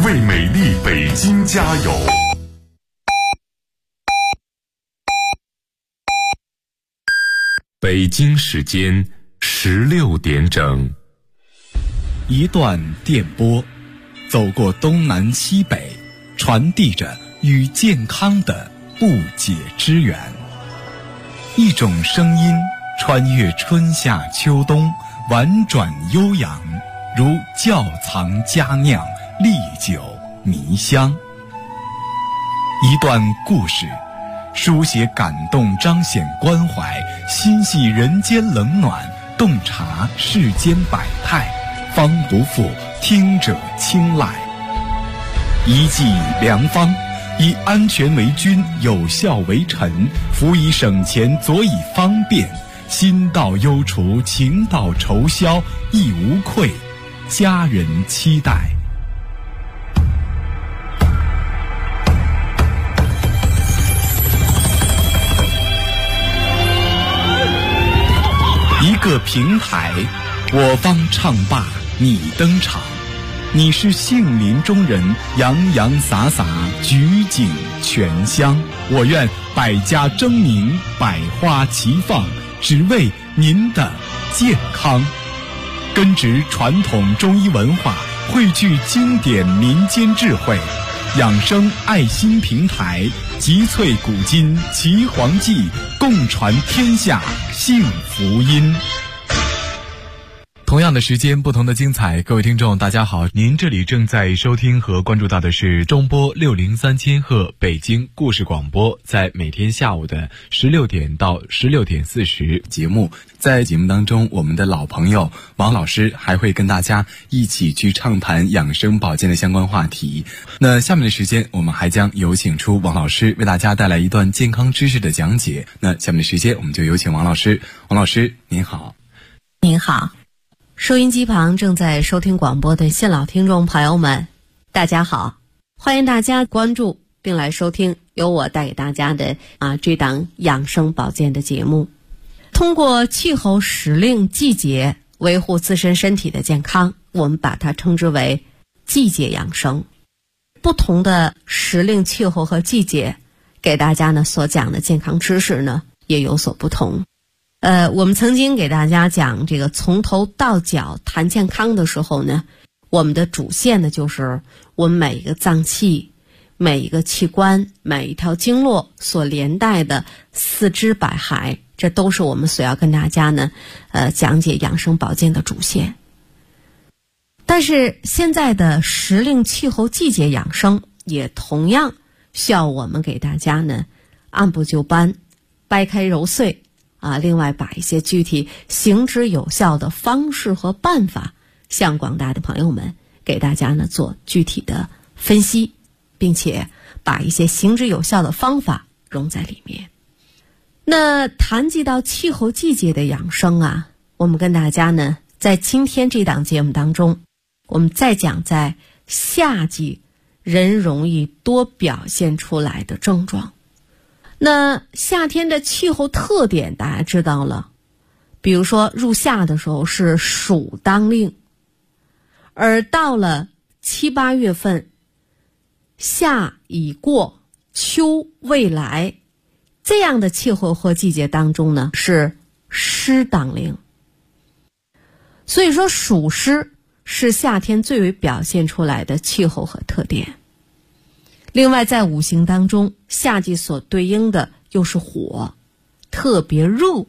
为美丽北京加油！北京时间16点整。 一段电波，走过东南西北，传递着与健康的不解之缘。一种声音穿越春夏秋冬，婉转悠扬，如窖藏佳酿，历久弥香。一段故事，书写感动，彰显关怀，心系人间冷暖，洞察世间百态，方不负听者青睐。一剂良方，以安全为君，有效为臣，辅以省钱，佐以方便，心到忧除，情到愁消，亦无愧，家人期待。一个平台，我方唱罢你登场，你是杏林中人，洋洋洒洒，举景全香。我愿百家争鸣，百花齐放，只为您的健康。根植传统中医文化，汇聚经典民间智慧，养生爱心平台，集萃古今奇黄记，共传天下幸福音。同样的时间，不同的精彩。各位听众大家好，您这里正在收听和关注到的是中波603千赫北京故事广播，在每天下午的16点到16点40节目。在节目当中，我们的老朋友王老师还会跟大家一起去畅谈养生保健的相关话题。那下面的时间，我们还将有请出王老师为大家带来一段健康知识的讲解。那下面的时间，我们就有请王老师。王老师您好。 您好，收音机旁正在收听广播的现老听众朋友们，大家好，欢迎大家关注并来收听由我带给大家的这档养生保健的节目。通过气候时令季节维护自身身体的健康，我们把它称之为季节养生。不同的时令气候和季节，给大家呢所讲的健康知识呢也有所不同。我们曾经给大家讲这个从头到脚谈健康的时候呢，我们的主线呢就是我们每一个脏器、每一个器官、每一条经络所连带的四肢百骸，这都是我们所要跟大家呢讲解养生保健的主线。但是现在的时令气候季节养生也同样需要我们给大家呢按部就班，掰开揉碎另外把一些具体行之有效的方式和办法向广大的朋友们给大家呢做具体的分析，并且把一些行之有效的方法融在里面。那谈及到气候季节的养生我们跟大家呢在今天这档节目当中，我们再讲在夏季人容易多表现出来的症状。那夏天的气候特点大家知道了，比如说入夏的时候是暑当令，而到了7、8月份，夏已过，秋未来，这样的气候和季节当中呢是湿当令。所以说暑湿是夏天最为表现出来的气候和特点。另外在五行当中，夏季所对应的又是火，特别热。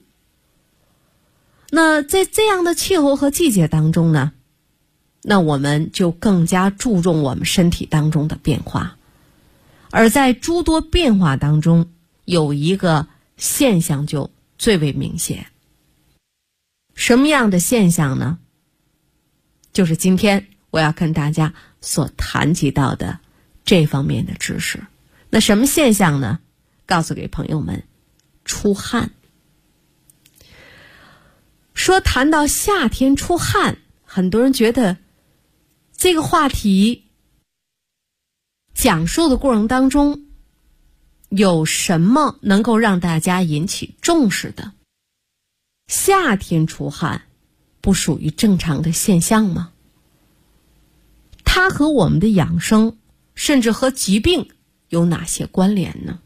那在这样的气候和季节当中呢，那我们就更加注重我们身体当中的变化。而在诸多变化当中，有一个现象就最为明显。什么样的现象呢？就是今天我要跟大家所谈及到的这方面的知识。那什么现象呢？告诉给朋友们，出汗。说谈到夏天出汗，很多人觉得这个话题讲述的过程当中有什么能够让大家引起重视的？夏天出汗不属于正常的现象吗？ 它和我们的养生甚至和疾病有哪些关联呢？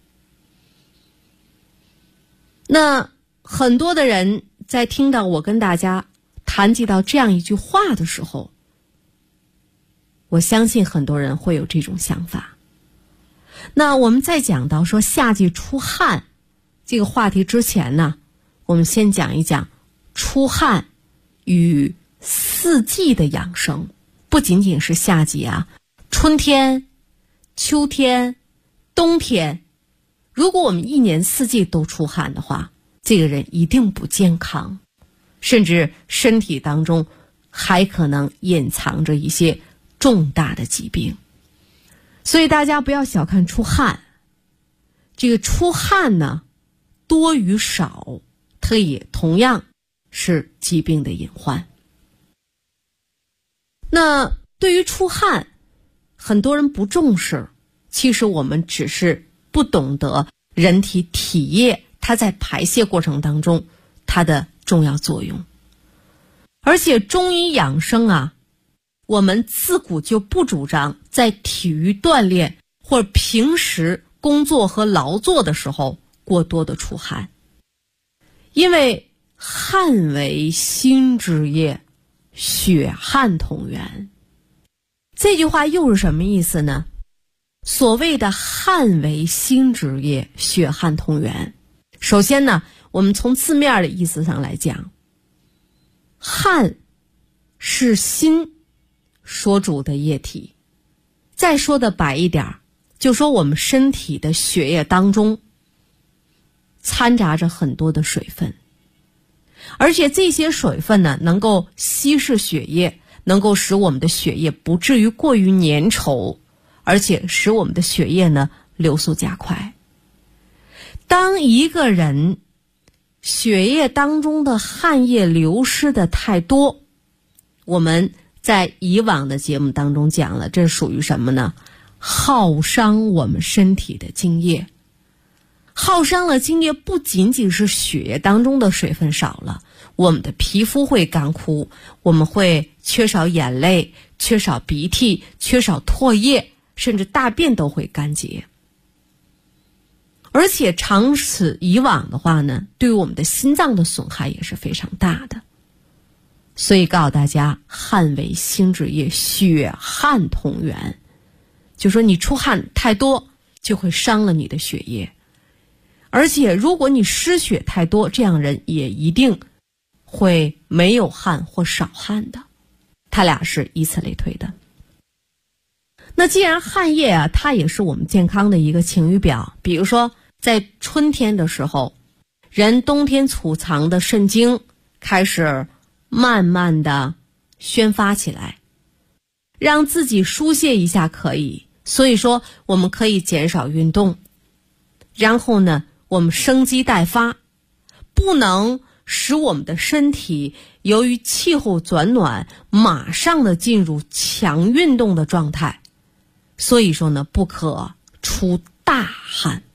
那很多的人在听到我跟大家谈及到这样一句话的时候，我相信很多人会有这种想法。那我们在讲到说夏季出汗这个话题之前呢，我们先讲一讲出汗与四季的养生。不仅仅是夏季啊，春天、秋天、冬天，如果我们一年四季都出汗的话，这个人一定不健康，甚至身体当中还可能隐藏着一些重大的疾病。所以大家不要小看出汗，这个出汗呢，多与少，它也同样是疾病的隐患。那对于出汗，很多人不重视，其实我们只是不懂得人体体液它在排泄过程当中它的重要作用。而且中医养生啊，我们自古就不主张在体育锻炼或者平时工作和劳作的时候过多的出汗，因为汗为心之液，血汗同源。这句话又是什么意思呢？所谓的汗为心之液，血汗同源，首先呢，我们从字面的意思上来讲，汗是心所主的液体。再说的白一点，就说我们身体的血液当中掺杂着很多的水分，而且这些水分呢，能够稀释血液，能够使我们的血液不至于过于粘稠，而且使我们的血液呢流速加快。当一个人血液当中的汗液流失的太多，我们在以往的节目当中讲了，这属于什么呢？耗伤我们身体的津液。耗伤了津液，不仅仅是血液当中的水分少了，我们的皮肤会干枯，我们会缺少眼泪，缺少鼻涕，缺少唾液，甚至大便都会干结。而且长此以往的话呢，对于我们的心脏的损害也是非常大的。所以告诉大家，汗为心之液，血汗同源，就说你出汗太多就会伤了你的血液，而且如果你失血太多，这样人也一定会没有汗或少汗的，它俩是以此类推的。那既然汗液啊，它也是我们健康的一个晴雨表，比如说在春天的时候，人冬天储藏的肾精开始慢慢的宣发起来，让自己疏泄一下可以，所以说我们可以减少运动，然后呢我们生机待发，不能使我们的身体由于气候转暖马上的进入强运动的状态，所以说呢不可出大汗。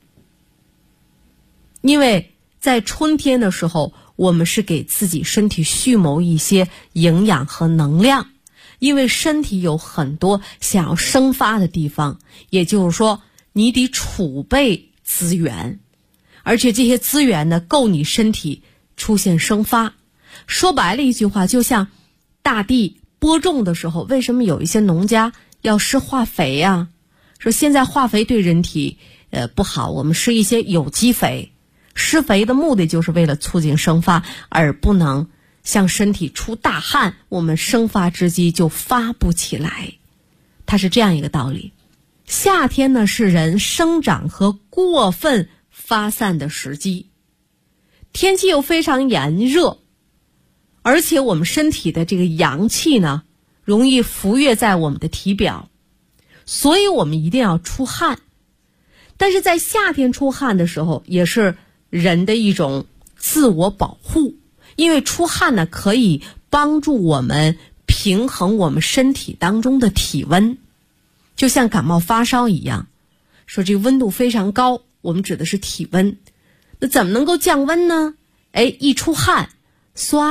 因为在春天的时候，我们是给自己身体蓄谋一些营养和能量，因为身体有很多想要生发的地方，也就是说你得储备资源，而且这些资源呢够你身体出现生发。说白了一句话，就像大地播种的时候，为什么有一些农家要施化肥呀？说现在化肥对人体不好，我们施一些有机肥。施肥的目的就是为了促进生发，而不能向身体出大汗，我们生发之机就发不起来，它是这样一个道理。夏天呢是人生长和过分发散的时机，天气又非常炎热，而且我们身体的这个阳气呢容易浮跃在我们的体表，所以我们一定要出汗。但是在夏天出汗的时候，也是人的一种自我保护，因为出汗呢可以帮助我们平衡我们身体当中的体温，就像感冒发烧一样，说这个温度非常高，我们指的是体温。那怎么能够降温呢？一出汗，唰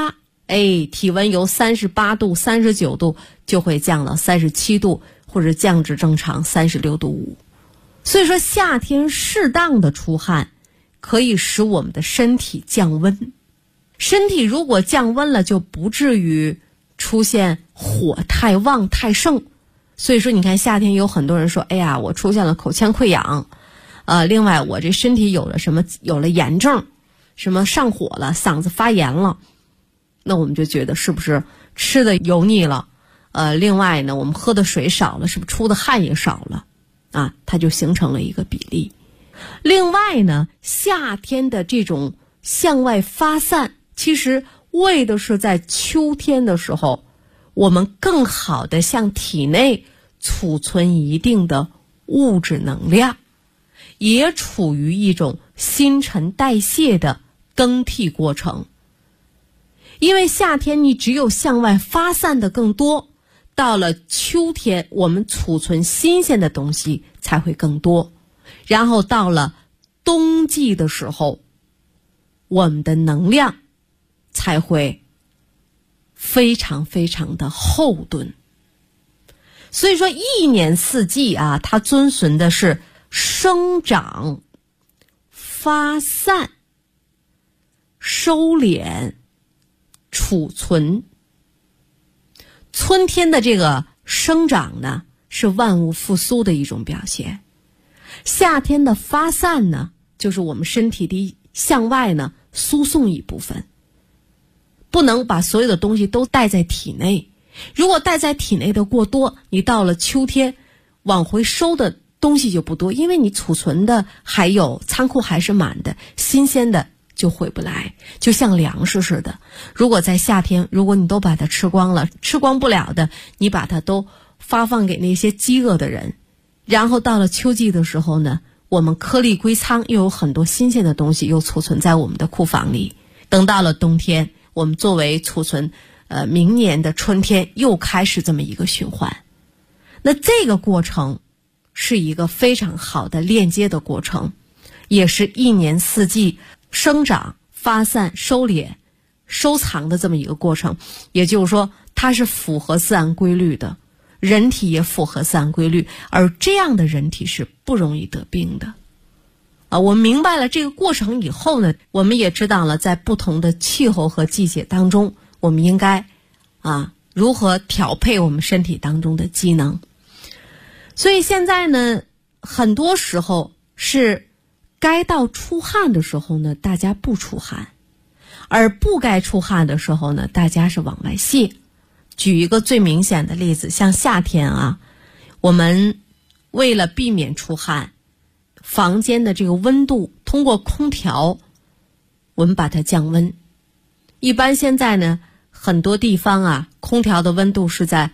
体温由38度、39度就会降到37度，或者降至正常36度5。所以说夏天适当的出汗可以使我们的身体降温，身体如果降温了，就不至于出现火太旺太盛。所以说你看夏天有很多人说，我出现了口腔溃疡，另外我这身体有了炎症，什么上火了，嗓子发炎了，那我们就觉得是不是吃的油腻了，另外呢我们喝的水少了，是不是出的汗也少了啊？它就形成了一个比例。另外呢，夏天的这种向外发散，其实为的是在秋天的时候，我们更好的向体内储存一定的物质能量，也处于一种新陈代谢的更替过程。因为夏天你只有向外发散的更多，到了秋天我们储存新鲜的东西才会更多，然后到了冬季的时候，我们的能量才会非常非常的后盾。所以说一年四季啊，它遵循的是生长、发散、收敛、储存。春天的这个生长呢，是万物复苏的一种表现。夏天的发散呢，就是我们身体的向外呢输送一部分，不能把所有的东西都带在体内。如果带在体内的过多，你到了秋天往回收的东西就不多，因为你储存的还有仓库还是满的，新鲜的就回不来。就像粮食似的，如果在夏天，如果你都把它吃光了，吃光不了的，你把它都发放给那些饥饿的人，然后到了秋季的时候呢，我们颗粒归仓，又有很多新鲜的东西又储存在我们的库房里。等到了冬天，我们作为储存明年的春天又开始这么一个循环。那这个过程是一个非常好的链接的过程，也是一年四季生长、发散、收敛、收藏的这么一个过程。也就是说它是符合自然规律的，人体也符合自然规律，而这样的人体是不容易得病的。我们明白了这个过程以后呢，我们也知道了在不同的气候和季节当中，我们应该如何调配我们身体当中的机能。所以现在呢，很多时候是该到出汗的时候呢，大家不出汗，而不该出汗的时候呢，大家是往外泄。举一个最明显的例子，像夏天我们为了避免出汗，房间的这个温度通过空调我们把它降温。一般现在呢，很多地方空调的温度是在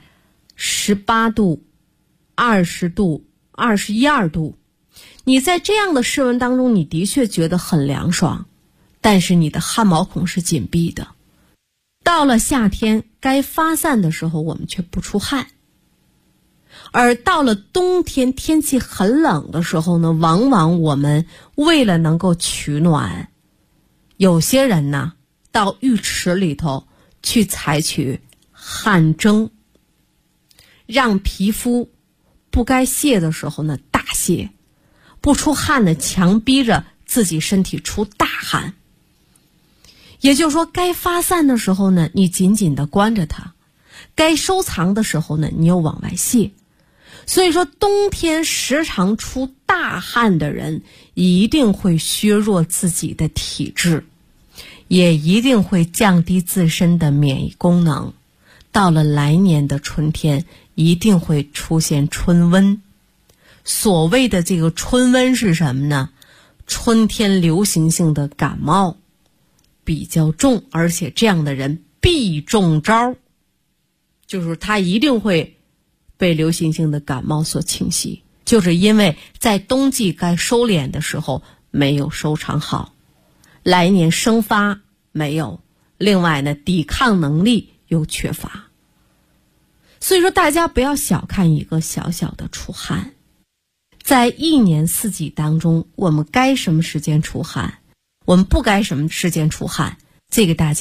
18度、20度、21、2度。你在这样的室温当中，你的确觉得很凉爽，但是你的汗毛孔是紧闭的。到了夏天该发散的时候，我们却不出汗。而到了冬天天气很冷的时候呢，往往我们为了能够取暖，有些人呢到浴池里头去采取汗蒸，让皮肤不该泄的时候呢大泄，不出汗呢强逼着自己身体出大汗。也就是说该发散的时候呢，你紧紧地关着它，该收藏的时候呢，你又往外泄。所以说冬天时常出大汗的人一定会削弱自己的体质，也一定会降低自身的免疫功能。到了来年的春天一定会出现春瘟。所谓的这个春瘟是什么呢？春天流行性的感冒比较重，而且这样的人必中招，就是他一定会被流行性的感冒所侵袭，就是因为在冬季该收敛的时候没有收藏好，来年生发没有，另外呢抵抗能力又缺乏。所以说大家不要小看一个小小的出汗，在一年四季当中，我们该什么时间出汗，我们不该什么时间出汗，这个大家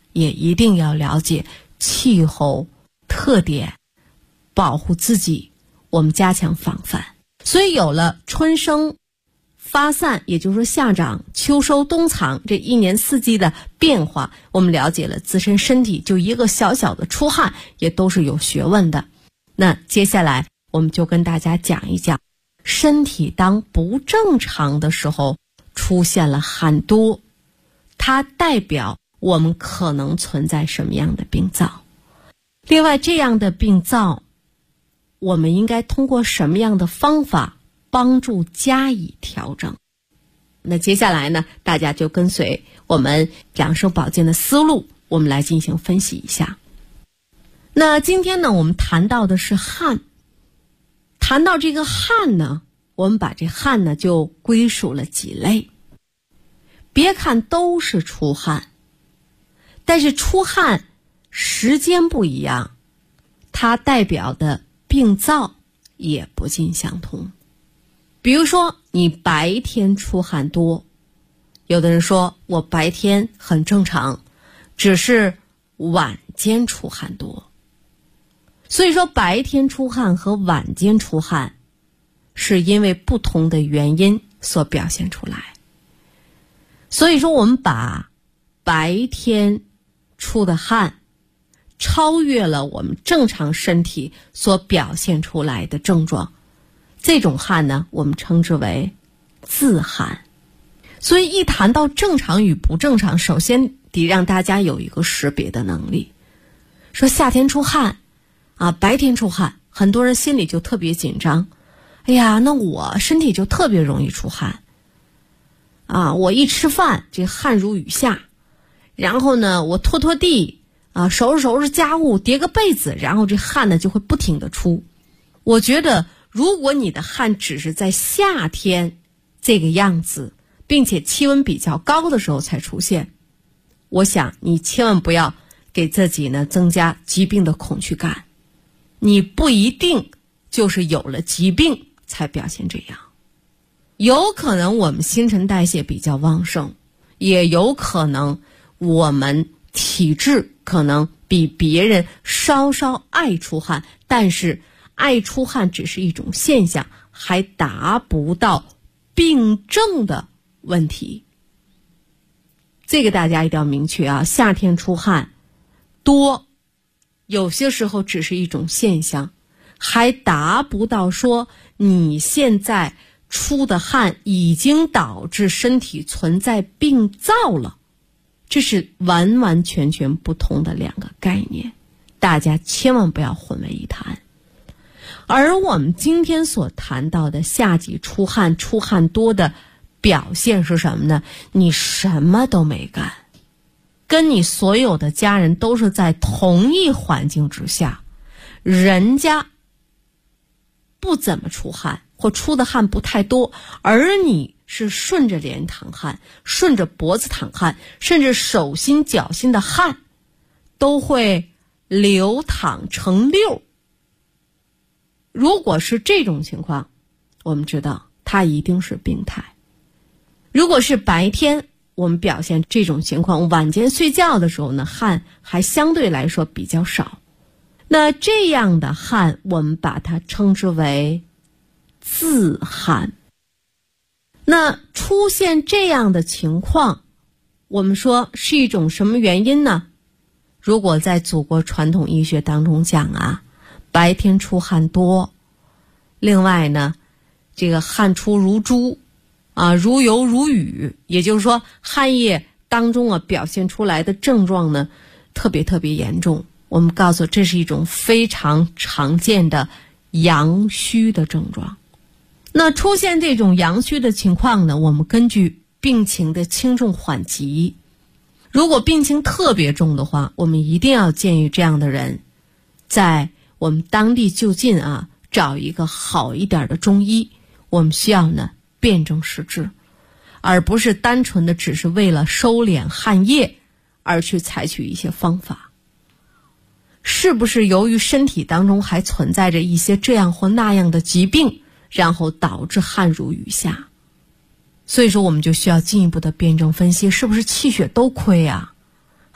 也一定要了解气候特点，保护自己，我们加强防范。所以有了春生发散，也就是说夏长秋收冬藏这一年四季的变化，我们了解了自身身体就一个小小的出汗也都是有学问的。那接下来我们就跟大家讲一讲，身体当不正常的时候出现了汗多，它代表我们可能存在什么样的病灶。另外，这样的病灶我们应该通过什么样的方法帮助加以调整。那接下来呢，大家就跟随我们养生保健的思路，我们来进行分析一下。那今天呢，我们谈到的是汗。谈到这个汗呢，我们把这汗呢就归属了几类。别看都是出汗，但是出汗时间不一样，它代表的病灶也不尽相同。比如说你白天出汗多，有的人说我白天很正常，只是晚间出汗多。所以说白天出汗和晚间出汗是因为不同的原因所表现出来。所以说我们把白天出的汗超越了我们正常身体所表现出来的症状，这种汗呢，我们称之为自汗。所以一谈到正常与不正常，首先得让大家有一个识别的能力。说夏天出汗白天出汗，很多人心里就特别紧张。哎呀，那我身体就特别容易出汗我一吃饭这汗如雨下，然后呢我拖拖地收拾收拾家务，叠个被子，然后这汗呢就会不停地出。我觉得如果你的汗只是在夏天这个样子，并且气温比较高的时候才出现，我想你千万不要给自己呢增加疾病的恐惧感。你不一定就是有了疾病才表现这样，有可能我们新陈代谢比较旺盛，也有可能我们体质可能比别人稍稍爱出汗，但是爱出汗只是一种现象，还达不到病症的问题。这个大家一定要明确夏天出汗多，有些时候只是一种现象，还达不到说你现在出的汗已经导致身体存在病灶了，这是完完全全不同的两个概念，大家千万不要混为一谈。而我们今天所谈到的夏季出汗多的表现是什么呢？你什么都没干，跟你所有的家人都是在同一环境之下，人家不怎么出汗或出的汗不太多，而你是顺着脸淌汗，顺着脖子淌汗，甚至手心脚心的汗都会流淌成溜。如果是这种情况，我们知道它一定是病态。如果是白天我们表现这种情况，晚间睡觉的时候呢，汗还相对来说比较少，那这样的汗我们把它称之为自汗。那出现这样的情况，我们说是一种什么原因呢？如果在祖国传统医学当中讲白天出汗多，另外呢这个汗出如珠如油如雨，也就是说汗液当中表现出来的症状呢特别严重。我们告诉这是一种非常常见的阳虚的症状。那出现这种阳虚的情况呢，我们根据病情的轻重缓急，如果病情特别重的话，我们一定要建议这样的人在我们当地就近找一个好一点的中医，我们需要呢辨证施治，而不是单纯的只是为了收敛汗液而去采取一些方法。是不是由于身体当中还存在着一些这样或那样的疾病，然后导致汗如雨下？所以说我们就需要进一步的辩证分析，是不是气血都亏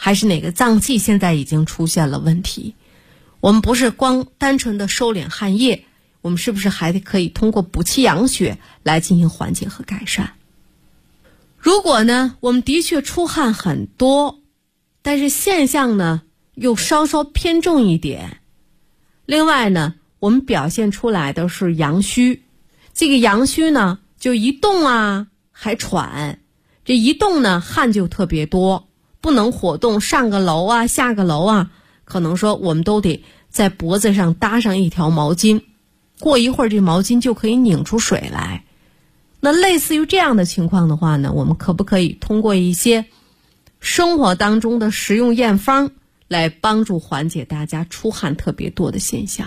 还是哪个脏器现在已经出现了问题。我们不是光单纯的收敛汗液，我们是不是还得可以通过补气养血来进行缓解和改善。如果呢，我们的确出汗很多，但是现象呢又稍稍偏重一点，另外呢，我们表现出来的是阳虚，这个阳虚呢就一动啊还喘，这一动呢汗就特别多，不能活动，上个楼啊下个楼啊，可能说我们都得在脖子上搭上一条毛巾，过一会儿这毛巾就可以拧出水来。那类似于这样的情况的话呢，我们可不可以通过一些生活当中的食用验方来帮助缓解大家出汗特别多的现象？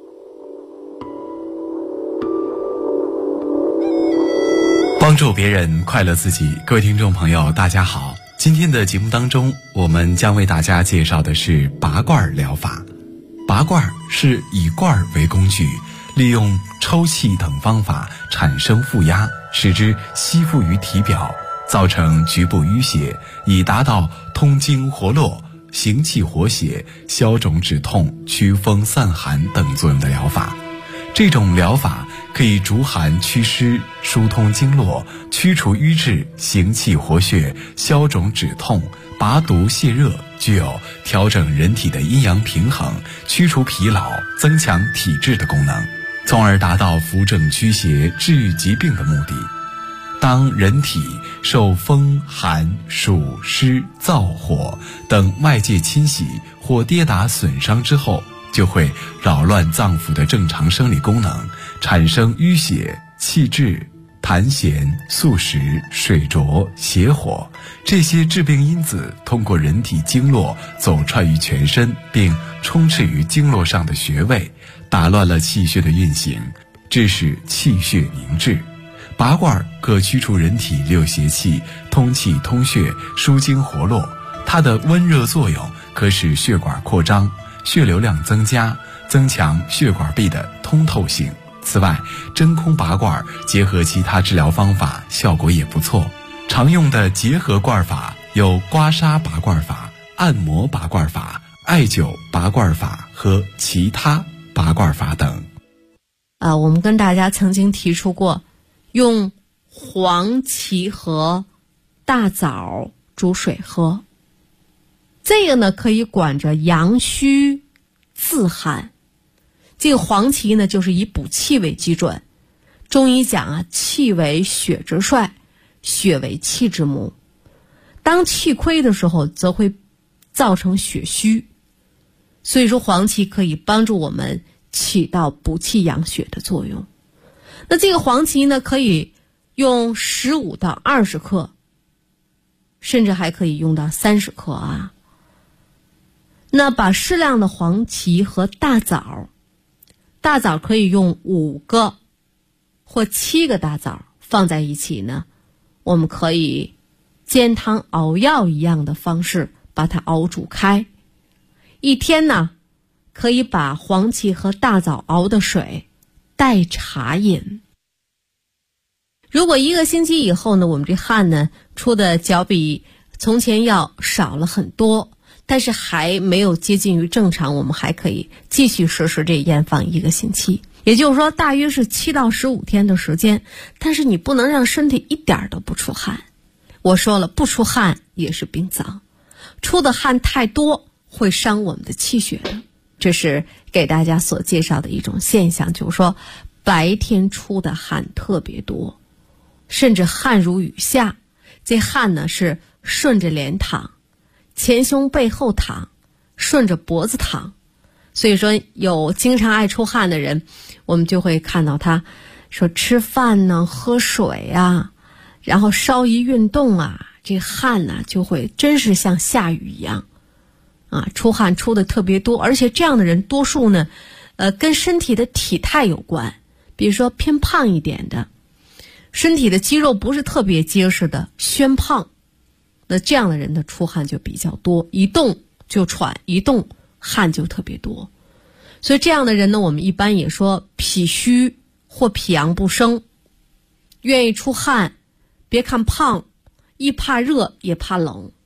帮助别人，快乐自己。各位听众朋友大家好，今天的节目当中，我们将为大家介绍的是拔罐疗法。拔罐是以罐为工具，利用抽气等方法产生负压，使之吸附于体表，造成局部淤血，以达到通经活络、行气活血、消肿止痛、祛风散寒等作用的疗法。这种疗法可以逐寒祛湿、疏通经络、驱除瘀滞、行气活血、消肿止痛、拔毒泻热，具有调整人体的阴阳平衡、驱除疲劳、增强体质的功能，从而达到扶正驱邪、治愈疾病的目的。当人体受风寒暑湿燥火等外界侵袭或跌打损伤之后，就会扰乱脏腑的正常生理功能，产生淤血、气滞、痰涎、宿食、水浊、邪火，这些致病因子通过人体经络走串于全身，并充斥于经络上的穴位，打乱了气血的运行，致使气血凝滞。拔罐可驱除人体六邪气，通气通血，疏经活络。它的温热作用可使血管扩张，血流量增加，增强血管壁的通透性。此外，真空拔罐结合其他治疗方法，效果也不错。常用的结合罐法有刮痧拔罐法、按摩拔罐法、艾灸拔罐法和其他拔罐法等。 我们跟大家曾经提出过，用黄芪和大枣煮水喝，这个呢可以管着阳虚自汗。这个黄芪呢就是以补气为基准，中医讲啊，气为血之帅，血为气之母。当气亏的时候，则会造成血虚，所以说黄芪可以帮助我们起到补气养血的作用。那这个黄芪呢，可以用15到20克，甚至还可以用到30克啊。那把适量的黄芪和大枣可以用5个或7个大枣放在一起呢，我们可以煎汤熬药一样的方式把它熬煮开。一天呢，可以把黄芪和大枣熬的水代茶饮。如果1个星期以后呢，我们这汗呢出的脚比从前要少了很多，但是还没有接近于正常，我们还可以继续实施这验方1个星期，也就是说大约是7到15天的时间。但是你不能让身体一点都不出汗，我说了，不出汗也是病脏，出的汗太多会伤我们的气血的。这是给大家所介绍的一种现象，就是说白天出的汗特别多，甚至汗如雨下。这汗呢是顺着脸淌，前胸背后淌，顺着脖子淌。所以说有经常爱出汗的人，我们就会看到他说吃饭呢、喝水啊，然后稍一运动啊，这汗呢就会真是像下雨一样啊，出汗出的特别多。而且这样的人多数呢跟身体的体态有关，比如说偏胖一点的，身体的肌肉不是特别结实的宣胖，那这样的人的出汗就比较多，一动就喘，一动汗就特别多。所以这样的人呢，我们一般也说脾虚或脾阳不生，愿意出汗，别看胖，一怕热也怕冷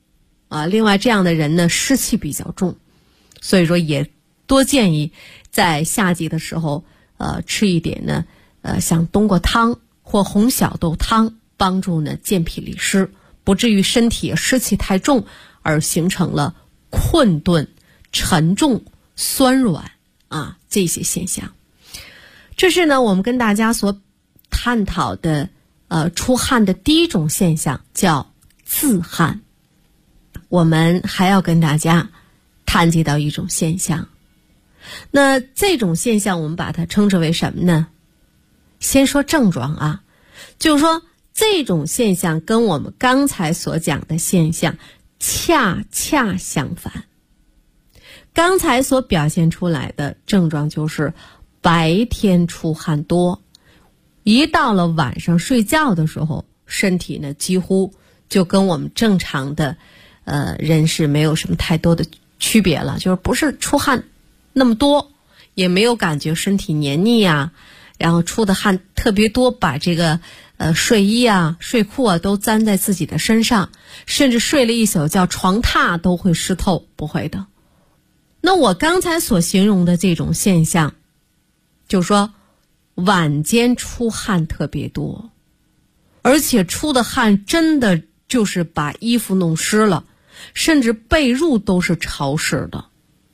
另外这样的人呢湿气比较重，所以说也多建议在夏季的时候吃一点呢像冬瓜汤或红小豆汤，帮助呢健脾利湿，不至于身体湿气太重而形成了困顿、沉重、酸软这些现象。这是呢我们跟大家所探讨的出汗的第一种现象，叫自汗。我们还要跟大家谈及到一种现象，那这种现象我们把它称之为什么呢？先说症状就是说这种现象跟我们刚才所讲的现象恰恰相反。刚才所表现出来的症状就是白天出汗多，一到了晚上睡觉的时候，身体呢几乎就跟我们正常的人是没有什么太多的区别了，就是不是出汗那么多，也没有感觉身体黏腻然后出的汗特别多，把这个睡衣睡裤都粘在自己的身上，甚至睡了一宿觉床榻都会湿透，不会的。那我刚才所形容的这种现象，就是说晚间出汗特别多，而且出的汗真的就是把衣服弄湿了，甚至被褥都是潮湿的。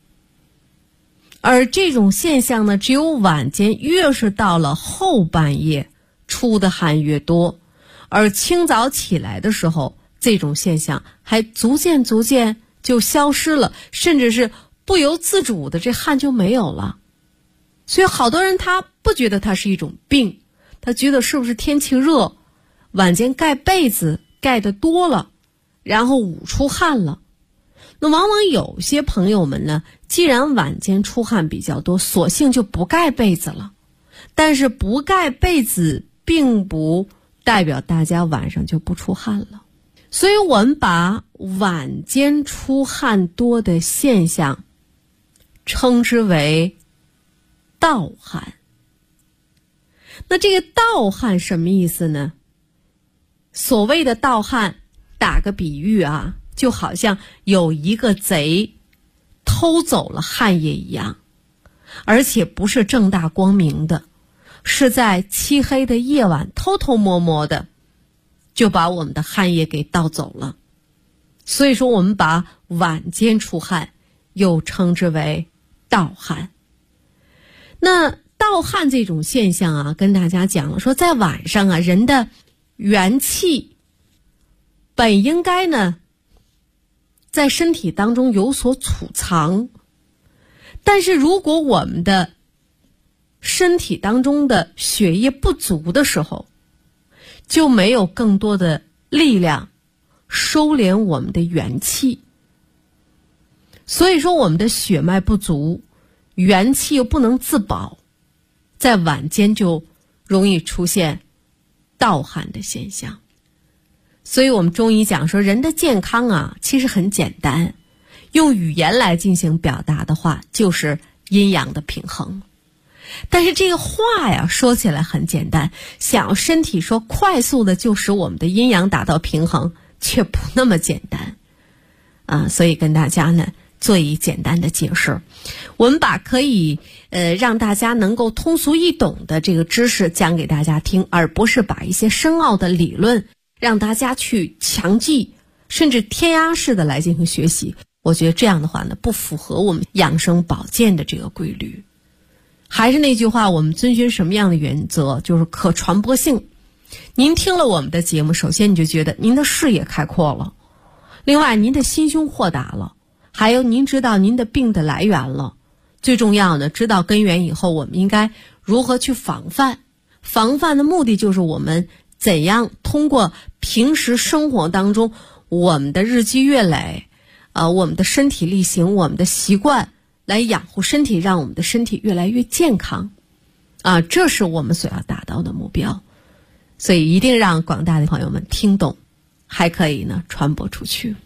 而这种现象呢，只有晚间越是到了后半夜出的汗越多，而清早起来的时候，这种现象还逐渐就消失了，甚至是不由自主的这汗就没有了。所以好多人他不觉得它是一种病，他觉得是不是天气热，晚间盖被子盖得多了，然后捂出汗了。那往往有些朋友们呢，既然晚间出汗比较多，索性就不盖被子了。但是不盖被子并不代表大家晚上就不出汗了。所以我们把晚间出汗多的现象称之为盗汗。那这个盗汗什么意思呢？所谓的盗汗，打个比喻就好像有一个贼偷走了汗液一样，而且不是正大光明的，是在漆黑的夜晚偷偷摸摸的就把我们的汗液给盗走了。所以说我们把晚间出汗又称之为盗汗。那盗汗这种现象跟大家讲了，说在晚上人的元气本应该呢在身体当中有所储藏，但是如果我们的身体当中的血液不足的时候，就没有更多的力量收敛我们的元气。所以说我们的血脉不足，元气又不能自保，在晚间就容易出现盗汗的现象。所以我们中医讲说，人的健康其实很简单，用语言来进行表达的话，就是阴阳的平衡。但是这个话说起来很简单，想要身体说快速的就使我们的阴阳达到平衡，却不那么简单所以跟大家呢做一简单的解释。我们把可以让大家能够通俗易懂的这个知识讲给大家听，而不是把一些深奥的理论让大家去强记，甚至填鸭式的来进行学习。我觉得这样的话呢，不符合我们养生保健的这个规律。还是那句话，我们遵循什么样的原则？就是可传播性。您听了我们的节目，首先你就觉得您的视野开阔了，另外您的心胸豁达了，还有您知道您的病的来源了。最重要的，知道根源以后，我们应该如何去防范。防范的目的就是我们怎样通过平时生活当中我们的日积月累我们的身体力行，我们的习惯来养护身体，让我们的身体越来越健康这是我们所要达到的目标。所以一定让广大的朋友们听懂，还可以呢传播出去。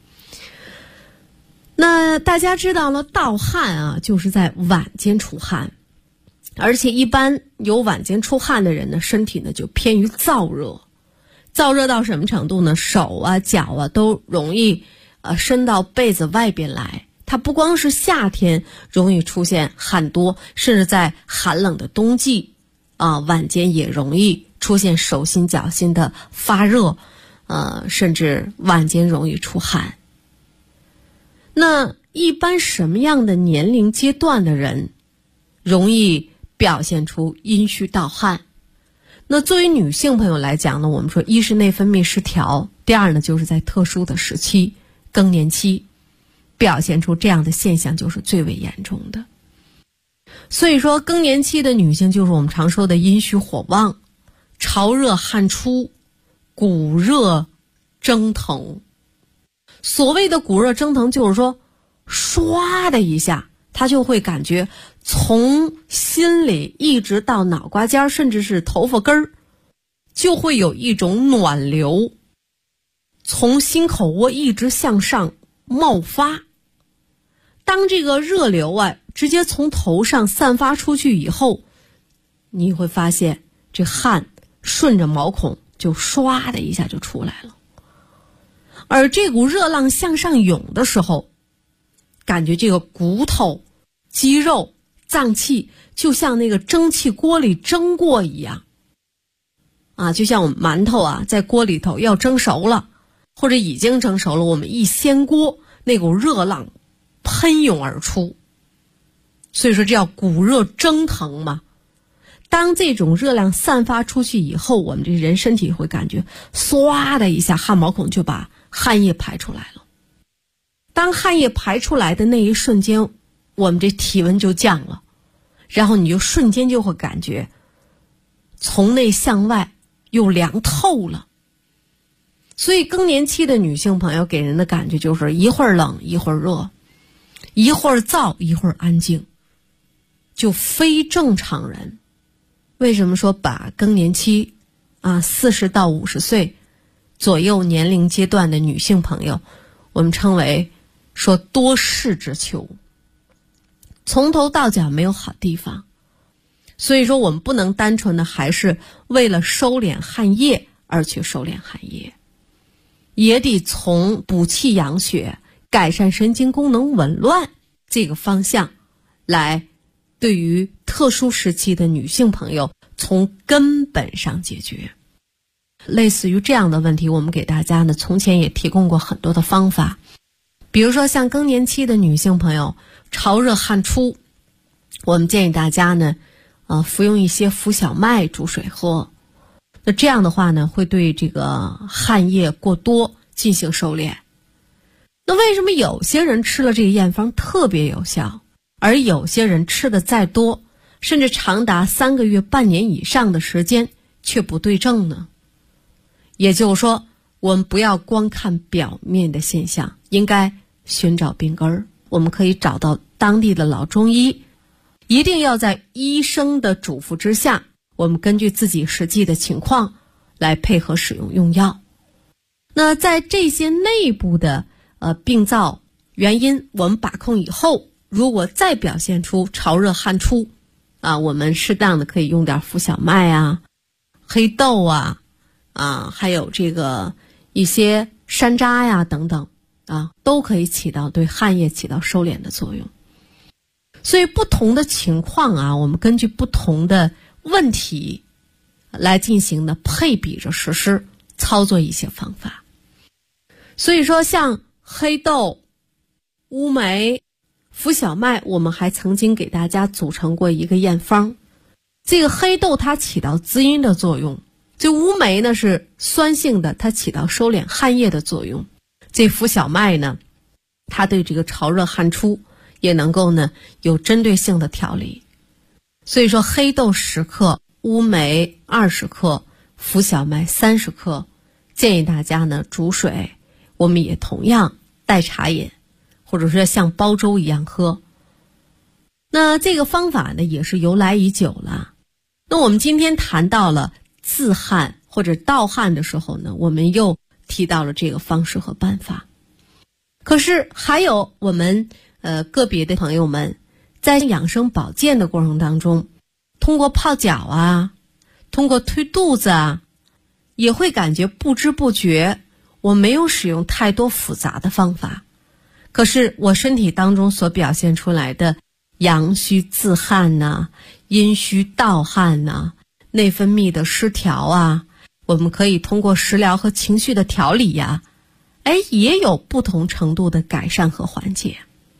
那大家知道了，盗汗就是在晚间出汗，而且一般有晚间出汗的人呢，身体呢就偏于燥热。燥热到什么程度呢？手脚都容易伸到被子外边来。它不光是夏天容易出现汗多，甚至在寒冷的冬季晚间也容易出现手心脚心的发热，甚至晚间容易出汗。那一般什么样的年龄阶段的人容易表现出阴虚盗汗？那作为女性朋友来讲呢，我们说一是内分泌失调，第二呢就是在特殊的时期，更年期表现出这样的现象就是最为严重的。所以说更年期的女性就是我们常说的阴虚火旺，潮热汗出，骨热蒸腾。所谓的骨热蒸腾就是说唰的一下，她就会感觉从心里一直到脑瓜尖，甚至是头发根儿，就会有一种暖流从心口窝一直向上冒发。当这个热流直接从头上散发出去以后，你会发现这汗顺着毛孔就唰的一下就出来了。而这股热浪向上涌的时候，感觉这个骨头、肌肉、脏器就像那个蒸汽锅里蒸过一样就像我们馒头在锅里头要蒸熟了，或者已经蒸熟了，我们一掀锅，那股热浪喷涌而出，所以说这叫骨热蒸腾嘛。当这种热量散发出去以后，我们这人身体会感觉唰的一下，汗毛孔就把汗液排出来了。当汗液排出来的那一瞬间，我们这体温就降了，然后你就瞬间就会感觉从内向外又凉透了。所以更年期的女性朋友给人的感觉就是一会儿冷一会儿热，一会儿燥一会儿安静，就非正常人。为什么说把更年期40到50岁左右年龄阶段的女性朋友，我们称为说多事之秋，从头到脚没有好地方。所以说我们不能单纯的还是为了收敛汗液而去收敛汗液，也得从补气养血、改善神经功能紊乱这个方向来对于特殊时期的女性朋友从根本上解决。类似于这样的问题，我们给大家呢从前也提供过很多的方法。比如说像更年期的女性朋友潮热汗出，我们建议大家呢服用一些浮小麦煮水喝。那这样的话呢，会对这个汗液过多进行收敛。那为什么有些人吃了这个验方特别有效，而有些人吃的再多，甚至长达3个月、半年以上的时间却不对症呢？也就是说，我们不要光看表面的现象，应该寻找病根儿。我们可以找到当地的老中医，一定要在医生的嘱咐之下，我们根据自己实际的情况来配合使用用药。那在这些内部的病灶原因我们把控以后，如果再表现出潮热汗出我们适当的可以用点浮小麦黑豆还有这个一些山楂等等都可以起到对汗液起到收敛的作用。所以不同的情况我们根据不同的问题来进行的配比着实施操作一些方法。所以说像黑豆、乌梅、浮小麦，我们还曾经给大家组成过一个验方。这个黑豆它起到滋阴的作用，这乌梅呢是酸性的，它起到收敛汗液的作用。这浮小麦呢，它对这个潮热汗出也能够呢有针对性的调理。所以说黑豆10克，乌梅20克，浮小麦30克，建议大家呢煮水，我们也同样代茶饮，或者说像煲粥一样喝。那这个方法呢也是由来已久了。那我们今天谈到了自汗或者盗汗的时候呢，我们又提到了这个方式和办法。可是还有我们个别的朋友们在养生保健的过程当中，通过泡脚通过推肚子也会感觉不知不觉我没有使用太多复杂的方法，可是我身体当中所表现出来的阳虚自汗呐、阴虚盗汗呐、内分泌的失调啊，我们可以通过食疗和情绪的调理呀，也有不同程度的改善和缓解。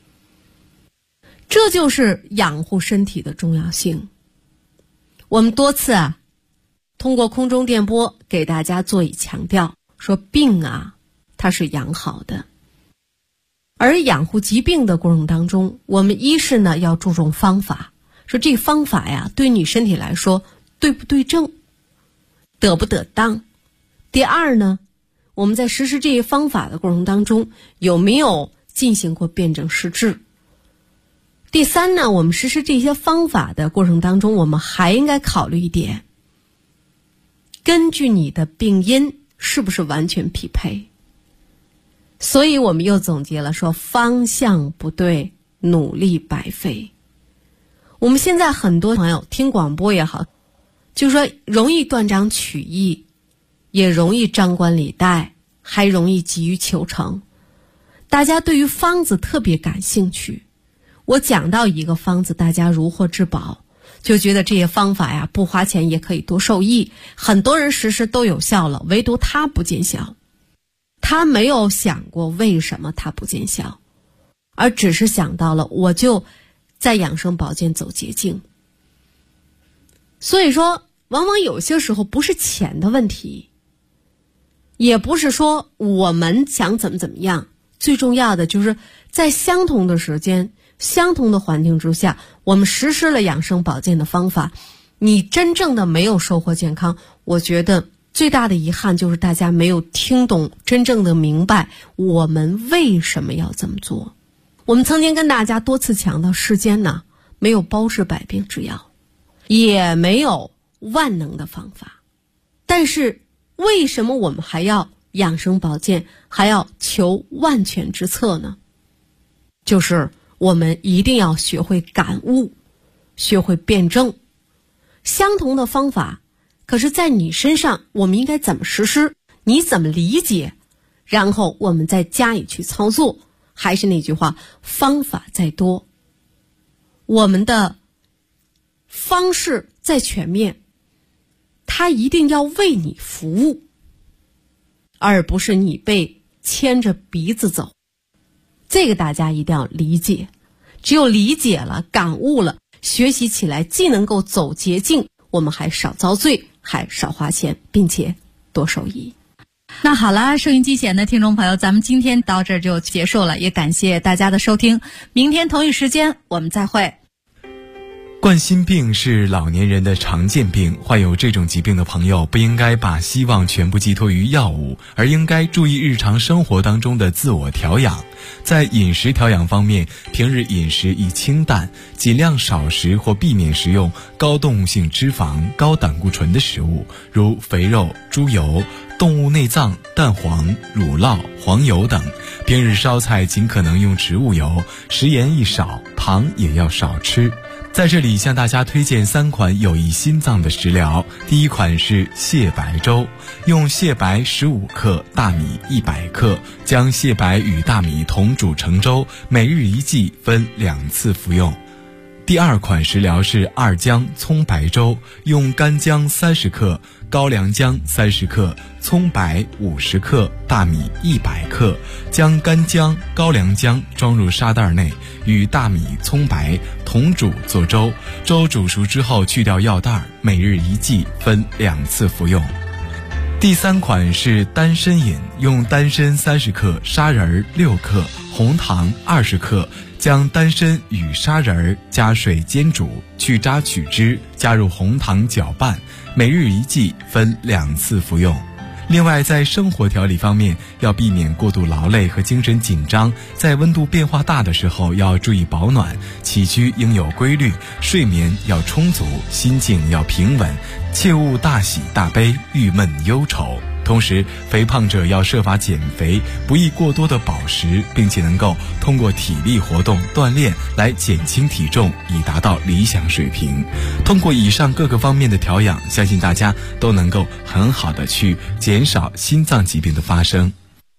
这就是养护身体的重要性。我们多次通过空中电波给大家做以强调，说病它是养好的。而养护疾病的过程当中，我们一是呢要注重方法，说这方法对你身体来说对不对症，得不得当。第二呢，我们在实施这些方法的过程当中，有没有进行过辩证施治。第三呢，我们实施这些方法的过程当中，我们还应该考虑一点，根据你的病因是不是完全匹配。所以我们又总结了说，方向不对，努力白费。我们现在很多朋友听广播也好，就是说容易断章取义，也容易张冠李戴，还容易急于求成。大家对于方子特别感兴趣，我讲到一个方子，大家如获至宝，就觉得这些方法不花钱也可以多受益，很多人实施都有效了，唯独他不见效。他没有想过为什么他不见效，而只是想到了我就在养生保健走捷径。所以说往往有些时候不是钱的问题，也不是说我们想怎么样，最重要的就是在相同的时间、相同的环境之下，我们实施了养生保健的方法，你真正的没有收获健康。我觉得最大的遗憾就是大家没有听懂，真正的明白我们为什么要这么做。我们曾经跟大家多次强调，世间没有包治百病之药，也没有万能的方法，但是为什么我们还要养生保健，还要求万全之策呢？就是我们一定要学会感悟，学会辩证。相同的方法，可是在你身上我们应该怎么实施，你怎么理解，然后我们再加以去操作。还是那句话，方法再多，我们的方式再全面，它一定要为你服务，而不是你被牵着鼻子走。这个大家一定要理解，只有理解了、感悟了，学习起来既能够走捷径，我们还少遭罪，还少花钱，并且多受益。 那好了，收音机前的听众朋友，咱们今天到这儿就结束了，也感谢大家的收听。明天同一时间我们再会。 冠心病是老年人的常见病，患有这种疾病的朋友不应该把希望全部寄托于药物，而应该注意日常生活当中的自我调养。在饮食调养方面，平日饮食宜清淡，尽量少食或避免食用高动物性脂肪、高胆固醇的食物，如肥肉、猪油、动物内脏、蛋黄、乳酪、黄油等。平日烧菜尽可能用植物油，食盐宜少，糖也要少吃。在这里向大家推荐3款有益心脏的食疗。第一款是蟹白粥，用蟹白15克、大米100克，将蟹白与大米同煮成粥，每日1剂，分2次服用。第二款食疗是二姜葱白粥，用干姜30克、高粱姜30克、葱白50克、大米100克，将干姜、高粱姜装入沙袋内，与大米、葱白同煮做粥。粥煮熟之后去掉药袋，每日1剂，分2次服用。第三款是丹参饮，用丹参30克、砂仁6克、红糖20克，将丹参与砂仁加水煎煮，去渣取汁，加入红糖搅拌，每日1剂，分2次服用。另外，在生活调理方面，要避免过度劳累和精神紧张，在温度变化大的时候要注意保暖，起居应有规律，睡眠要充足，心境要平稳，切勿大喜大悲、郁闷忧愁。同时，肥胖者要设法减肥，不宜过多的饱食，并且能够通过体力活动锻炼来减轻体重，以达到理想水平。通过以上各个方面的调养，相信大家都能够很好的去减少心脏疾病的发生。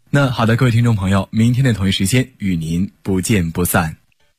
那好的，各位听众朋友，明天的同一时间与您不见不散。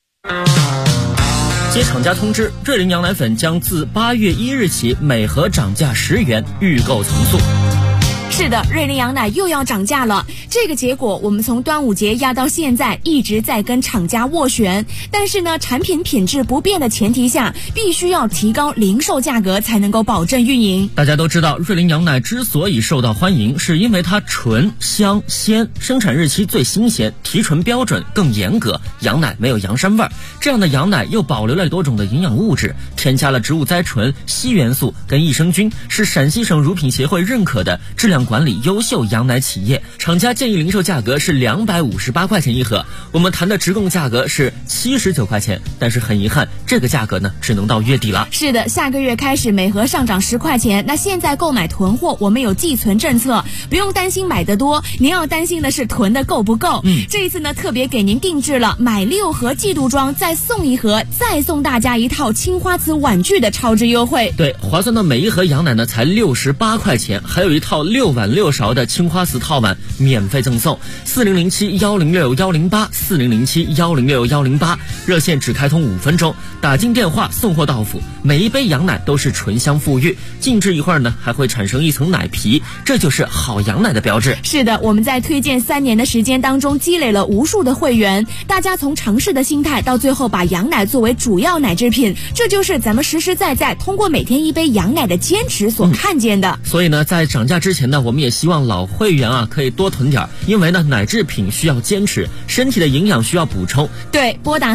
接厂家通知，瑞麟羊奶粉将自8月1日起每盒涨价10元，预购从速。 是的，瑞麟羊奶又要涨价了。这个结果我们从端午节压到现在一直在跟厂家斡旋，但是呢，产品品质不变的前提下，必须要提高零售价格才能够保证运营。 大家都知道，瑞麟羊奶之所以受到欢迎，是因为它纯、香、鲜，生产日期最新鲜，提纯标准更严格，羊奶没有洋膻味儿。这样的羊奶又保留了多种的营养物质，添加了植物甾醇、硒元素跟益生菌，是陕西省乳品协会认可的质量管理优秀羊奶企业。厂家建议零售价格是258块钱一盒，我们谈的直供价格是79块钱，但是很遗憾，这个价格呢只能到月底了。 是的，下个月开始每盒上涨10块钱。那现在购买囤货，我们有寄存政策，不用担心买得多，您要担心的是囤的够不够。这一次呢，特别给您定制了买6盒季度装再送1盒，再送大家一套青花瓷碗具的超值优惠。 对，划算到每一盒羊奶呢才68块钱，还有一套6碗6勺的青花瓷套碗免费赠送。4007-106-108，4007-106-108，热线只开通5分钟，打进电话送货到府，每一杯羊奶都是醇香馥郁，静置一会儿呢还会产生一层奶皮，这就是好羊奶的标志。 是的，我们在推荐3年的时间当中积累了无数的会员，大家从尝试的心态到最后把羊奶作为主要奶制品，这就是咱们实实在在通过每天一杯羊奶的坚持所看见的。 所以呢，在涨价之前呢，我们也希望老会员啊可以多囤点，因为呢奶制品需要坚持，身体的营养需要补充。 对，拨打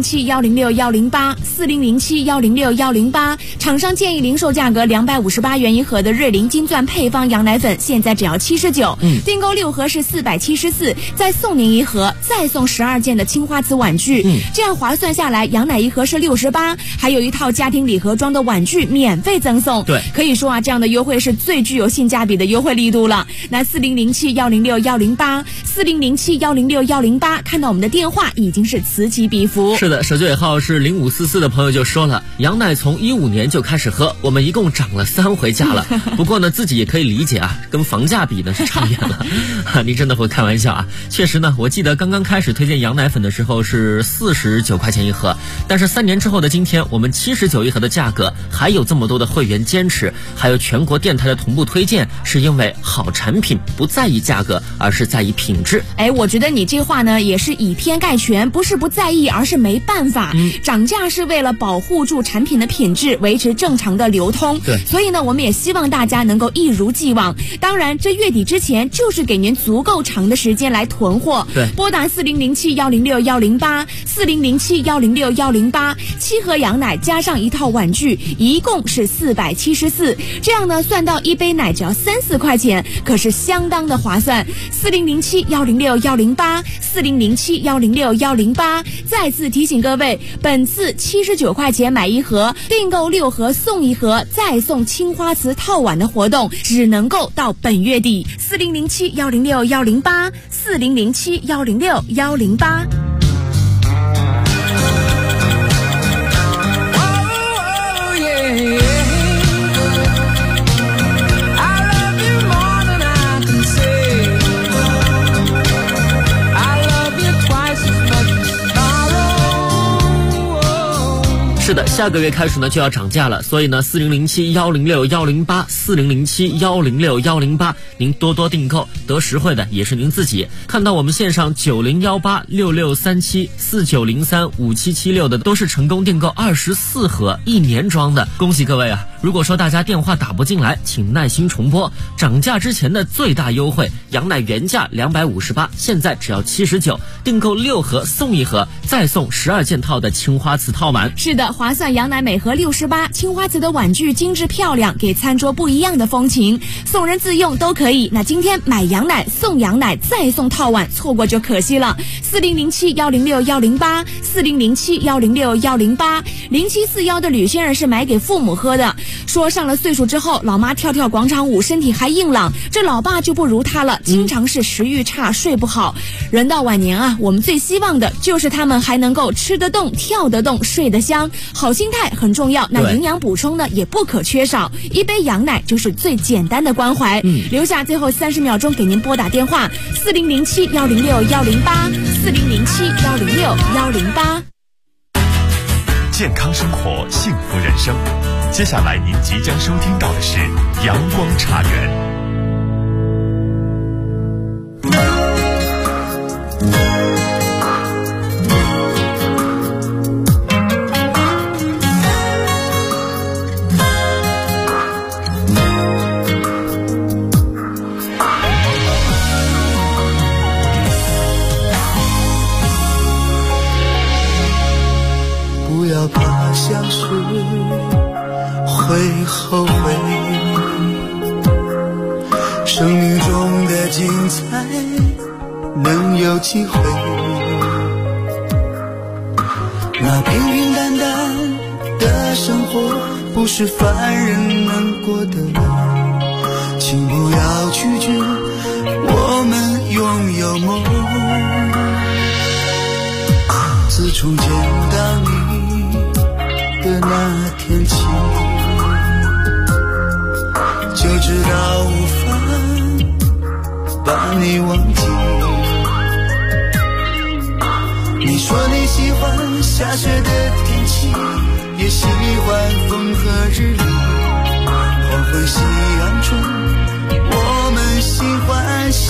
4007-106-108，4007-106-108，厂商建议零售价格258元一盒的瑞麟金钻配方羊奶粉，现在只要79，订购6盒是474，再送您1盒，再送12件的青花瓷碗具，这样划算下来，羊奶1盒是68，还有一套家庭礼盒装的碗具免费赠送。 对， 可以说啊，这样的优惠是最具有性价比的优惠力度了。那4007-106-108，4007-106-108，看到我们的电话已经是此起彼伏。 是的，手机尾号是0544的朋友就说了，羊奶从15年就开始喝，我们一共涨了3回价了。不过呢，自己也可以理解啊，跟房价比呢是差远了。你真的会开玩笑啊？确实呢，我记得刚刚开始推荐羊奶粉的时候是49块钱一盒，但是3年之后的今天，我们79一盒的价格，还有这么多的会员坚持，还有全国电台的同步推荐，是因为好产品不在意价格，而是在意品质。 我觉得你这话呢也是以偏概全，不是不在意，而是没办法。涨价是为了保护住产品的品质，维持正常的流通。 对， 所以呢，我们也希望大家能够一如既往。当然，这月底之前就是给您足够长的时间来囤货。 对， 拨打4007-106-108，4007-106-108，7盒羊奶加上一套碗具，一共是474。这样呢，算到一杯奶只要3-4块钱，可是相当的划算。4007-106-108，4007-106-108。再次提醒各位，本次79块钱买1盒，订购6盒送1盒，再送青花瓷套碗的活动，只能够到本月底。4007-106-108，4007-106-108。 是的，下个月开始呢就要涨价了，所以呢4007-106-108，4007-106-108，您多多订购，得实惠的也是您自己。看到我们线上9018-6637-4903-5776的都是成功订购24盒1年装的，恭喜各位啊！如果说大家电话打不进来，请耐心重拨。涨价之前的最大优惠，羊奶原价258，现在只要79，订购6盒送1盒，再送12件套的青花瓷套碗。 是的，划算，羊奶每盒68，青花瓷的碗具精致漂亮，给餐桌不一样的风情，送人自用都可以。那今天买羊奶送羊奶再送套碗，错过就可惜了。4007-106-108，4007-106-108，0741的吕先生是买给父母喝的，说上了岁数之后，老妈跳跳广场舞，身体还硬朗，这老爸就不如他了，经常是食欲差，睡不好。人到晚年啊，我们最希望的就是他们还能够吃得动、跳得动、睡得香。好心态很重要，那营养补充呢也不可缺少，一杯羊奶就是最简单的关怀。留下最后30秒钟给您拨打电话4007-106-108，4007-106-108。 健康生活，幸福人生。接下来您即将收听到的是阳光茶园。 不要怕相识会后悔，生命中的精彩能有机会，那平平淡淡的生活不是凡人能过的，请不要拒绝我们拥有梦。自从见到你的那天起，就知道无法把你忘记。你说你喜欢下雪的天气，也喜欢风和日丽，黄昏夕阳中我们心欢喜。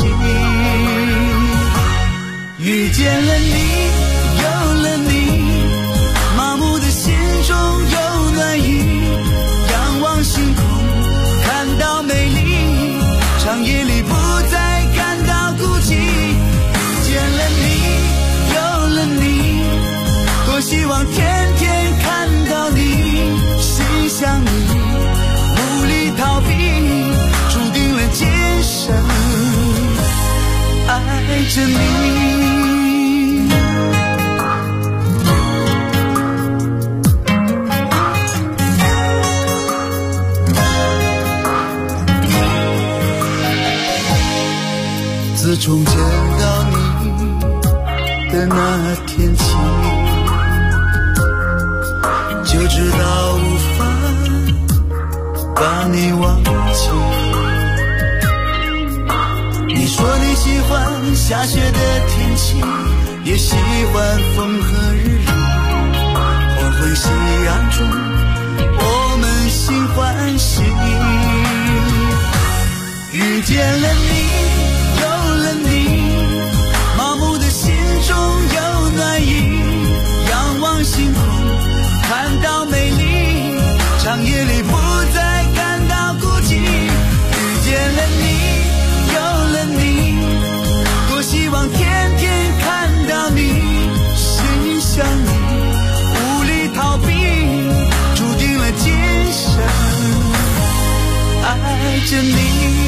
遇见了你，有了你，麻木的心中有暖意，仰望星空看到美丽，长夜里不再感到孤寂。遇见了你，有了你，多希望天天看到你，心想你，无力逃避，注定了今生爱着你。自从见到你的那天起，就知道无法把你忘记。你说你喜欢下雪的天气，也喜欢风和日丽，黄昏夕阳中我们心欢喜。遇见了你，有了你，麻木的心中有暖意，仰望星空看到美丽，长夜里不再感到孤寂。遇见了你，有了你，多希望天天看到你，心想你，无力逃避，注定了今生爱着你。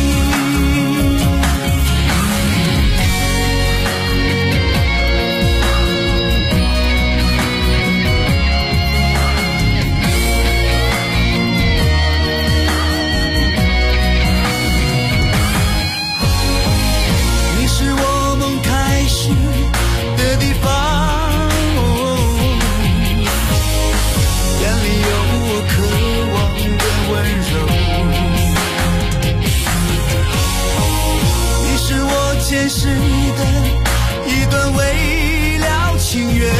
前世的一段未了情缘，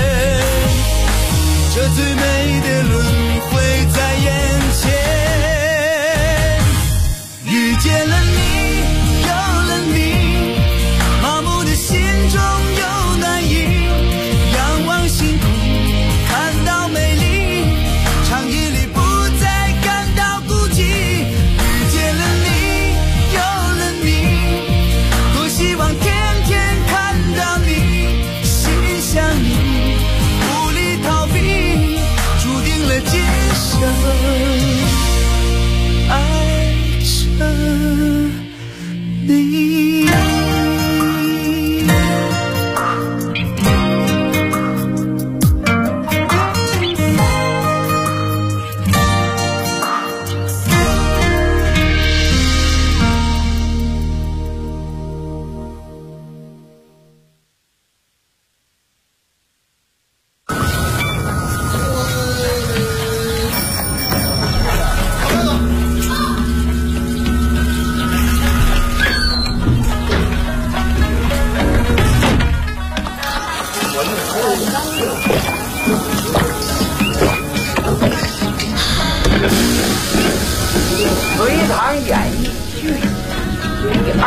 这最美的轮回在眼前。遇见了你，有了你，麻木的心中有暖意，仰望星空看到美丽，长夜里不再感到孤寂。遇见了你，有了你，希望天天看到你，心想你，无力逃避，注定了今生爱着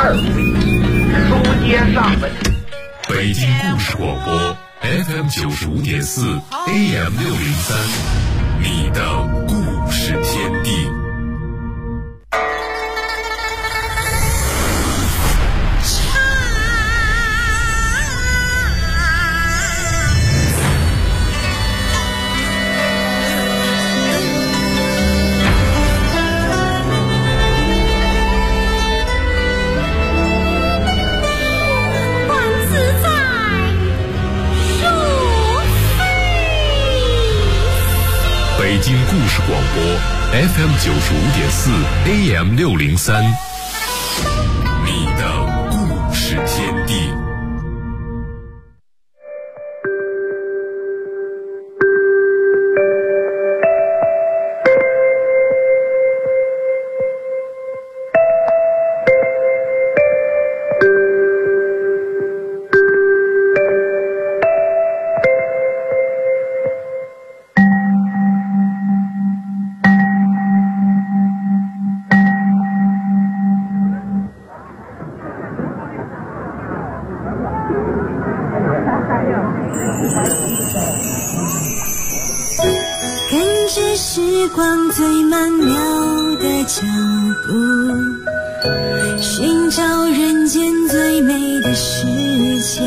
二回，书接上文。 北京故事广播 FM 95.4 AM 603，你的故事天地。北京故事广播 FM 95.4 AM 603，你的故事天地。 跟着时光最曼妙的脚步，寻找人间最美的世界。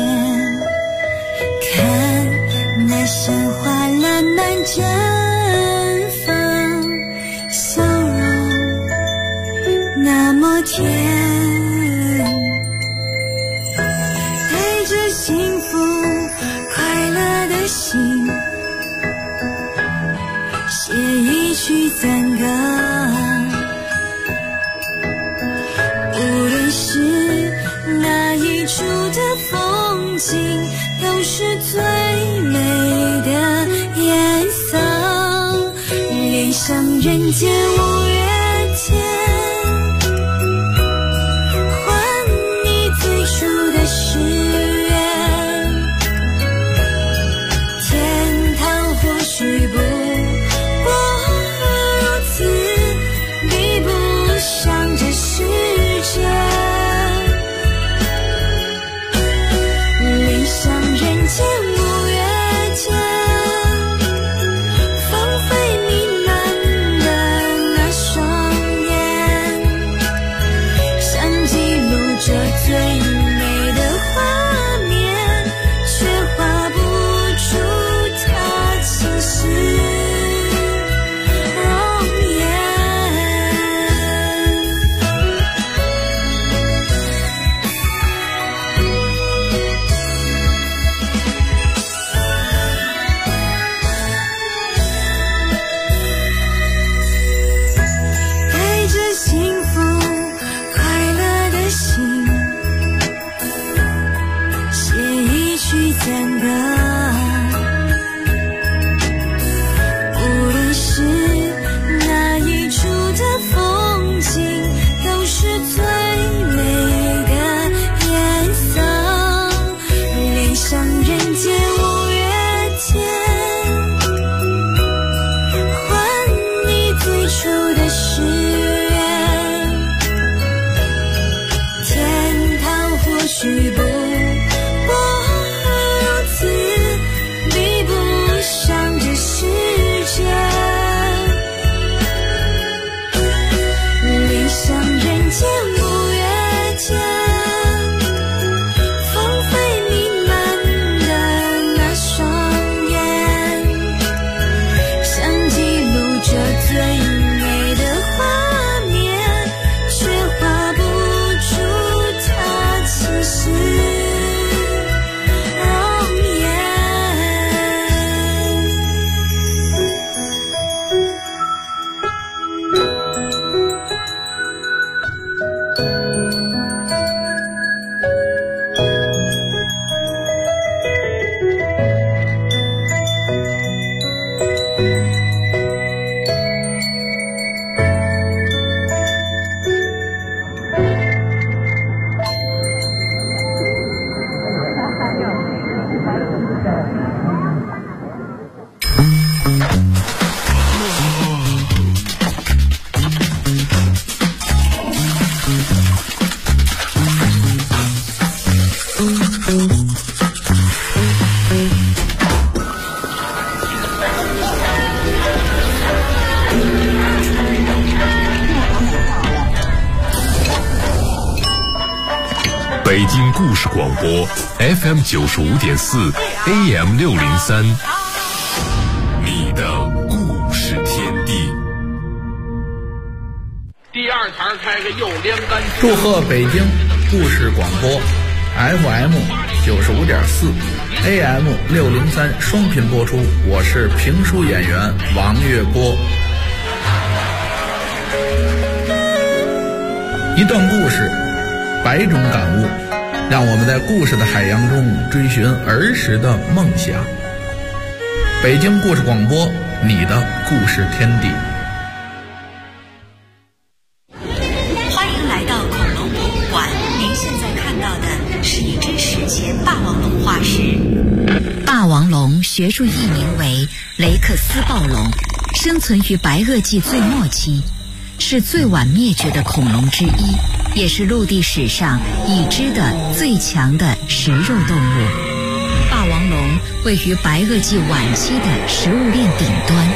看那山花烂漫绽放，笑容那么甜，带着幸福快乐的心，写一曲赞歌。无论是哪一处的风景，都是最美的颜色。恋上人间五月天，还你最初的誓言。天堂或许不放飞弥漫的那双北京故事广播 FM 95.4 AM 603，你的故事天地。 第二台开个右连杆。 祝贺北京故事广播 FM 95.4 AM 603双频播出，我是评书演员王月波。一段故事，100种感悟，让我们在故事的海洋中追寻儿时的梦想。北京故事广播，你的故事天地。 欢迎来到恐龙博物馆，您现在看到的是一只史前霸王龙化石。霸王龙学术译名为雷克斯暴龙，生存于白垩纪最末期，是最晚灭绝的恐龙之一，也是陆地史上已知的最强的食肉动物。霸王龙位于白垩纪晚期的食物链顶端。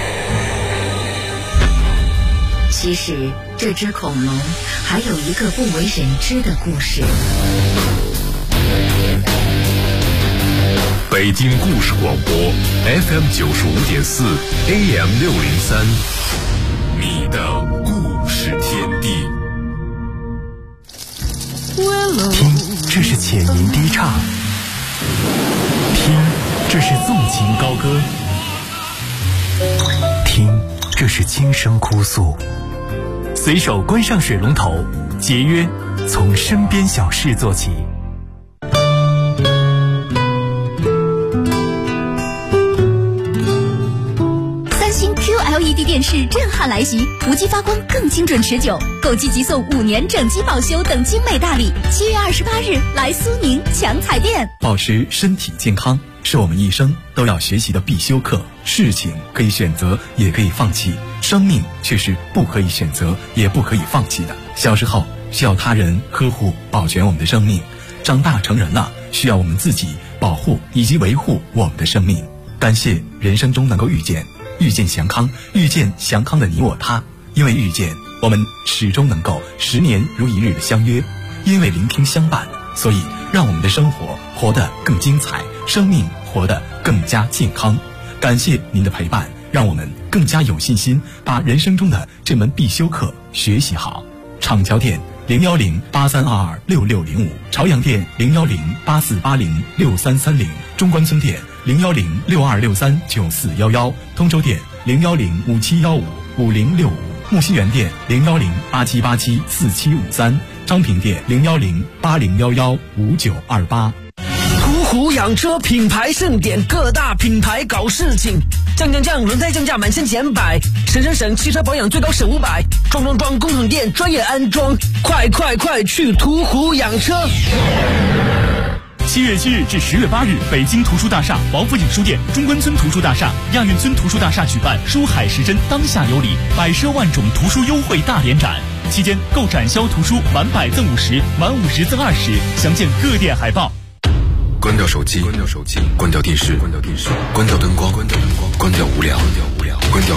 其实这只恐龙还有一个不为人知的故事。 北京故事广播 FM 95.4 AM 603，你的故事天地。 听，这是浅吟低唱；听，这是纵情高歌；听，这是轻声哭诉。随手关上水龙头，节约，从身边小事做起。 QLED 电视震撼来袭，无机发光更精准持久，购机即送5年整机保修等精美大礼。7月28日来苏宁抢彩电。 保持身体健康是我们一生都要学习的必修课。事情可以选择，也可以放弃，生命却是不可以选择，也不可以放弃的。小时候需要他人呵护保全我们的生命，长大成人了需要我们自己保护以及维护我们的生命。感谢人生中能够遇见祥康，遇见祥康的你我他。因为遇见，我们始终能够10年如一日的相约；因为聆听相伴，所以让我们的生活活得更精彩，生命活得更加健康。感谢您的陪伴，让我们更加有信心把人生中的这门必修课学习好。厂桥店01083226605，朝阳店01084806330，中关村店01062639411，通州店01057155065，木樨园店01087874753，昌平店01080115928。 途虎养车品牌盛典，各大品牌搞事情，降，轮胎降价满1000减100，省，汽车保养最高省500，装，工厂店专业安装，快去途虎养车。 7月7日至10月8日，北京图书大厦、王府井书店、中关村图书大厦、亚运村图书大厦举办书海时针当下有礼，100奢万种图书优惠大联展。期间购展销图书满100赠50，满50赠20，详见各店海报。 关掉手机，关掉电视，关掉灯光，关掉无聊，关掉